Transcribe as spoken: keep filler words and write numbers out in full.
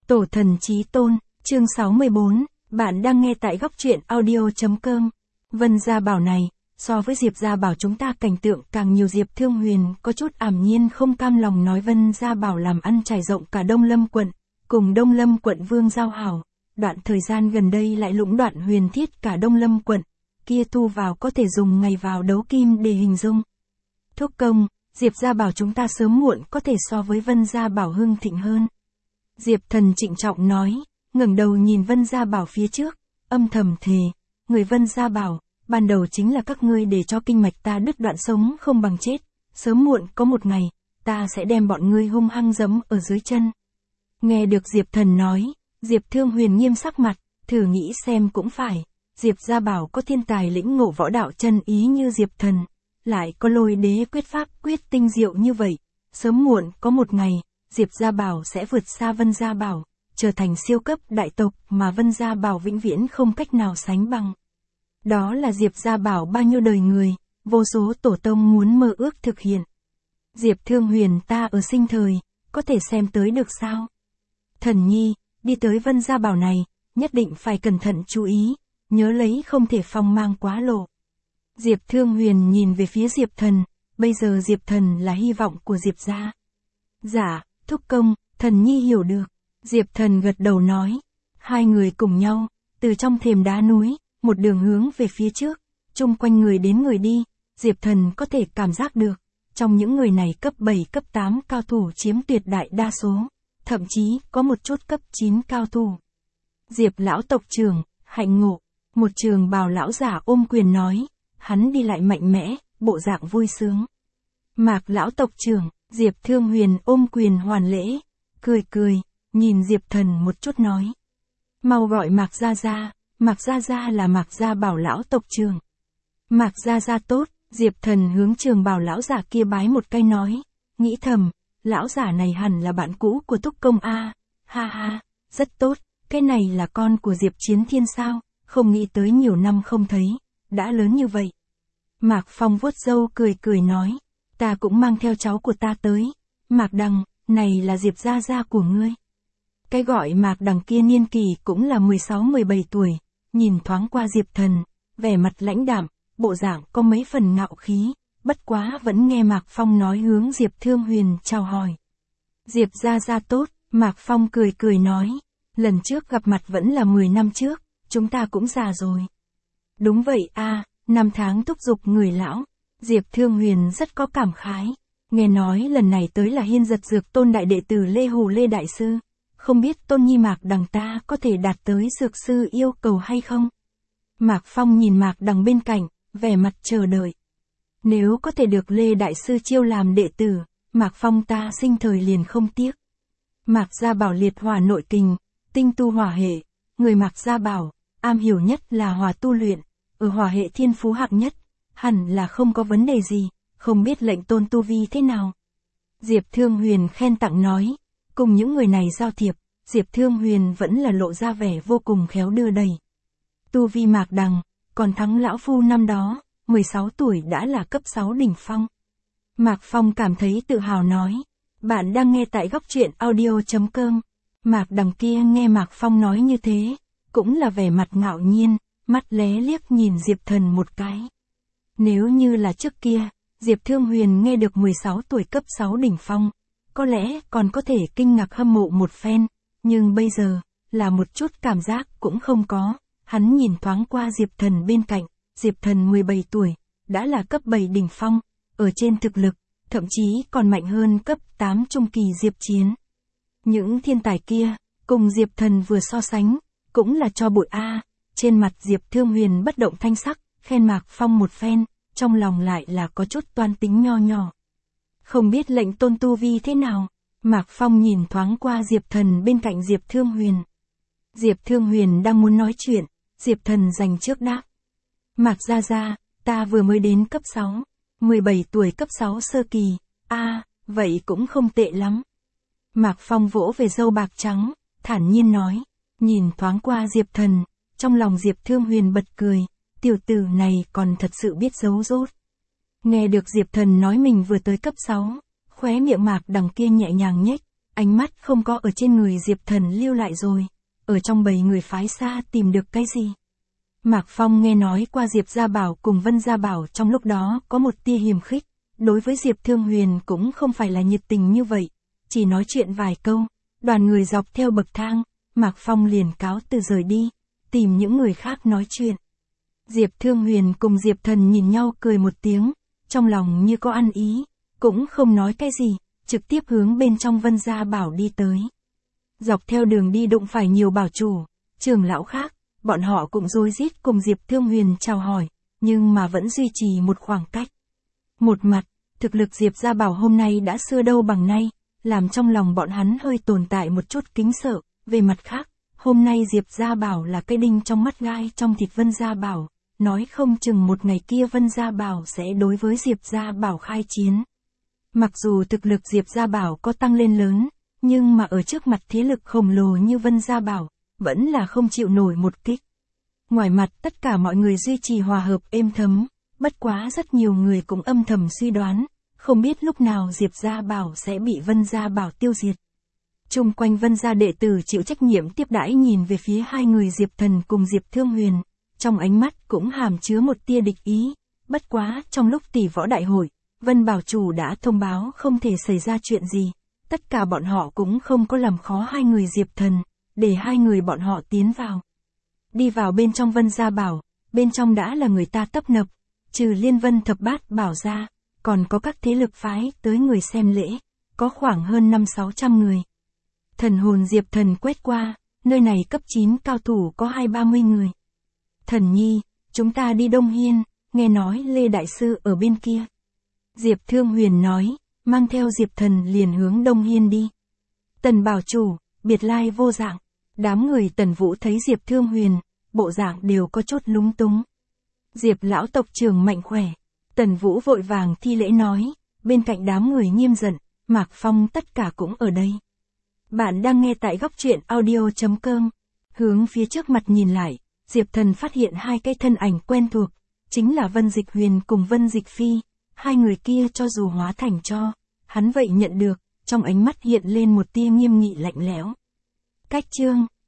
Tổ thần chí tôn, chương sáu mươi bốn, bạn đang nghe tại góc truyện audio.com. Vân Gia Bảo này, so với Diệp Gia Bảo chúng ta cảnh tượng càng nhiều. Diệp Thương Huyền có chút ảm nhiên không cam lòng nói Vân Gia Bảo làm ăn trải rộng cả Đông Lâm quận, cùng Đông Lâm quận vương giao hảo, đoạn thời gian gần đây lại lũng đoạn huyền thiết cả Đông Lâm quận, kia thu vào có thể dùng ngày vào đấu kim để hình dung. Thúc công, Diệp Gia Bảo chúng ta sớm muộn có thể so với Vân Gia Bảo hưng thịnh hơn. Diệp Thần trịnh trọng nói, ngẩng đầu nhìn Vân Gia Bảo phía trước, âm thầm thề, người Vân Gia Bảo, ban đầu chính là các ngươi để cho kinh mạch ta đứt đoạn sống không bằng chết, sớm muộn có một ngày, ta sẽ đem bọn ngươi hung hăng giẫm ở dưới chân. Nghe được Diệp Thần nói, Diệp Thương Huyền nghiêm sắc mặt, thử nghĩ xem cũng phải, Diệp Gia Bảo có thiên tài lĩnh ngộ võ đạo chân ý như Diệp Thần, lại có lôi đế quyết pháp quyết tinh diệu như vậy, sớm muộn có một ngày, Diệp Gia Bảo sẽ vượt xa Vân Gia Bảo, trở thành siêu cấp đại tộc mà Vân Gia Bảo vĩnh viễn không cách nào sánh bằng. Đó là Diệp Gia Bảo bao nhiêu đời người, vô số tổ tông muốn mơ ước thực hiện. Diệp Thương Huyền ta ở sinh thời, có thể xem tới được sao? Thần nhi, đi tới Vân Gia Bảo này, nhất định phải cẩn thận chú ý, nhớ lấy không thể phong mang quá lộ. Diệp Thương Huyền nhìn về phía Diệp Thần, bây giờ Diệp Thần là hy vọng của Diệp Gia. Dạ, thúc công, thần nhi hiểu được. Diệp Thần gật đầu nói. Hai người cùng nhau, từ trong thềm đá núi, một đường hướng về phía trước, chung quanh người đến người đi, Diệp Thần có thể cảm giác được, trong những người này cấp bảy cấp tám cao thủ chiếm tuyệt đại đa số, thậm chí có một chút cấp chín cao thủ. Diệp lão tộc trưởng, hạnh ngộ, một trường bào lão giả ôm quyền nói, hắn đi lại mạnh mẽ, bộ dạng vui sướng. Mạc lão tộc trưởng, Diệp Thương Huyền ôm quyền hoàn lễ, cười cười, nhìn Diệp Thần một chút nói. Mau gọi Mạc Gia Gia, Mạc Gia Gia là Mạc Gia Bảo lão tộc trưởng. Mạc Gia Gia tốt, Diệp Thần hướng trường bào lão giả kia bái một cái nói, nghĩ thầm, lão giả này hẳn là bạn cũ của Túc Công A, ha ha, rất tốt, cái này là con của Diệp Chiến Thiên sao, không nghĩ tới nhiều năm không thấy, đã lớn như vậy. Mạc Phong vuốt râu cười cười nói, ta cũng mang theo cháu của ta tới, Mạc Đằng, này là Diệp Gia Gia của ngươi. Cái gọi Mạc Đằng kia niên kỳ cũng là mười sáu mười bảy tuổi, nhìn thoáng qua Diệp Thần, vẻ mặt lãnh đạm, bộ dạng có mấy phần ngạo khí, bất quá vẫn nghe Mạc Phong nói hướng Diệp Thương Huyền chào hỏi. Diệp Gia Gia tốt, Mạc Phong cười cười nói, lần trước gặp mặt vẫn là mười năm trước, chúng ta cũng già rồi. Đúng vậy a, năm tháng thúc giục người lão, Diệp Thương Huyền rất có cảm khái, nghe nói lần này tới là Hiên Giật Dược Tôn đại đệ tử Lê Hù Lê Đại Sư, không biết Tôn Nhi Mạc Đằng ta có thể đạt tới Dược Sư yêu cầu hay không? Mạc Phong nhìn Mạc Đằng bên cạnh, vẻ mặt chờ đợi. Nếu có thể được Lê Đại Sư chiêu làm đệ tử, Mạc Phong ta sinh thời liền không tiếc. Mạc Gia Bảo liệt hỏa nội kình, tinh tu hỏa hệ, người Mạc Gia Bảo, am hiểu nhất là hỏa tu luyện, ở hỏa hệ thiên phú hạng nhất, hẳn là không có vấn đề gì, không biết lệnh tôn tu vi thế nào. Diệp Thương Huyền khen tặng nói, cùng những người này giao thiệp, Diệp Thương Huyền vẫn là lộ ra vẻ vô cùng khéo đưa đẩy. Tu vi Mạc Đằng, còn thắng lão phu năm đó, mười sáu tuổi đã là cấp sáu đỉnh phong. Mạc Phong cảm thấy tự hào nói, bạn đang nghe tại góc truyện audio.com. Mạc Đằng kia nghe Mạc Phong nói như thế, cũng là vẻ mặt ngạo nhiên, mắt lé liếc nhìn Diệp Thần một cái. Nếu như là trước kia, Diệp Thương Huyền nghe được mười sáu tuổi cấp sáu đỉnh phong, có lẽ còn có thể kinh ngạc hâm mộ một phen, nhưng bây giờ, là một chút cảm giác cũng không có. Hắn nhìn thoáng qua Diệp Thần bên cạnh, Diệp Thần mười bảy tuổi, đã là cấp bảy đỉnh phong, ở trên thực lực, thậm chí còn mạnh hơn cấp tám trung kỳ Diệp Chiến. Những thiên tài kia, cùng Diệp Thần vừa so sánh, cũng là cho bụi A, trên mặt Diệp Thương Huyền bất động thanh sắc, khen Mạc Phong một phen, trong lòng lại là có chút toan tính nho nhỏ. Không biết lệnh tôn tu vi thế nào, Mạc Phong nhìn thoáng qua Diệp Thần bên cạnh Diệp Thương Huyền. Diệp Thương Huyền đang muốn nói chuyện, Diệp Thần dành trước đáp. Mạc Gia Gia, ta vừa mới đến cấp sáu, mười bảy tuổi cấp sáu sơ kỳ, a à, vậy cũng không tệ lắm. Mạc Phong vỗ về râu bạc trắng, thản nhiên nói, nhìn thoáng qua Diệp Thần, trong lòng Diệp Thương Huyền bật cười, tiểu tử này còn thật sự biết giấu rốt. Nghe được Diệp Thần nói mình vừa tới cấp sáu, khóe miệng Mạc Đằng kia nhẹ nhàng nhếch, Ánh mắt không có ở trên người Diệp Thần lưu lại rồi, ở trong bầy người phái xa tìm được cái gì. Mạc Phong nghe nói qua Diệp Gia Bảo cùng Vân Gia Bảo trong lúc đó có một tia hiềm khích, đối với Diệp Thương Huyền cũng không phải là nhiệt tình như vậy, chỉ nói chuyện vài câu, đoàn người dọc theo bậc thang, Mạc Phong liền cáo từ rời đi, tìm những người khác nói chuyện. Diệp Thương Huyền cùng Diệp Thần nhìn nhau cười một tiếng, trong lòng như có ăn ý, cũng không nói cái gì, trực tiếp hướng bên trong Vân Gia Bảo đi tới. Dọc theo đường đi đụng phải nhiều bảo chủ, trưởng lão khác, bọn họ cũng rối rít cùng Diệp Thương Huyền chào hỏi, nhưng mà vẫn duy trì một khoảng cách. Một mặt, thực lực Diệp Gia Bảo hôm nay đã xưa đâu bằng nay, làm trong lòng bọn hắn hơi tồn tại một chút kính sợ, về mặt khác, hôm nay Diệp Gia Bảo là cái đinh trong mắt gai trong thịt Vân Gia Bảo, nói không chừng một ngày kia Vân Gia Bảo sẽ đối với Diệp Gia Bảo khai chiến. Mặc dù thực lực Diệp Gia Bảo có tăng lên lớn, nhưng mà ở trước mặt thế lực khổng lồ như Vân Gia Bảo, vẫn là không chịu nổi một kích. Ngoài mặt tất cả mọi người duy trì hòa hợp êm thấm, bất quá rất nhiều người cũng âm thầm suy đoán, không biết lúc nào Diệp Gia Bảo sẽ bị Vân Gia Bảo tiêu diệt. Chung quanh Vân Gia đệ tử chịu trách nhiệm tiếp đãi nhìn về phía hai người Diệp Thần cùng Diệp Thương Huyền, trong ánh mắt cũng hàm chứa một tia địch ý, bất quá trong lúc tỷ võ đại hội, Vân Bảo Chủ đã thông báo không thể xảy ra chuyện gì, tất cả bọn họ cũng không có làm khó hai người Diệp Thần, để hai người bọn họ tiến vào. Đi vào bên trong Vân Gia Bảo, bên trong đã là người ta tấp nập, trừ Liên Vân Thập Bát Bảo ra, còn có các thế lực phái tới người xem lễ, có khoảng hơn năm sáu trăm người. Thần hồn Diệp Thần quét qua, nơi này cấp chín cao thủ có hai ba mươi người. Thần Nhi, chúng ta đi Đông Hiên, nghe nói Lê Đại Sư ở bên kia. Diệp Thương Huyền nói, mang theo Diệp Thần liền hướng Đông Hiên đi. Tần Bảo Chủ, biệt lai vô dạng, đám người Tần Vũ thấy Diệp Thương Huyền, bộ dạng đều có chút lúng túng. Diệp lão tộc trưởng mạnh khỏe, Tần Vũ vội vàng thi lễ nói, bên cạnh đám người nghiêm giận, Mạc Phong tất cả cũng ở đây. Bạn đang nghe tại góc truyện audio chấm com, hướng phía trước mặt nhìn lại, Diệp Thần phát hiện hai cái thân ảnh quen thuộc, chính là Vân Dịch Huyền cùng Vân Dịch Phi, hai người kia cho dù hóa thành cho, hắn vậy nhận được, trong ánh mắt hiện lên một tia nghiêm nghị lạnh lẽo. Cách chương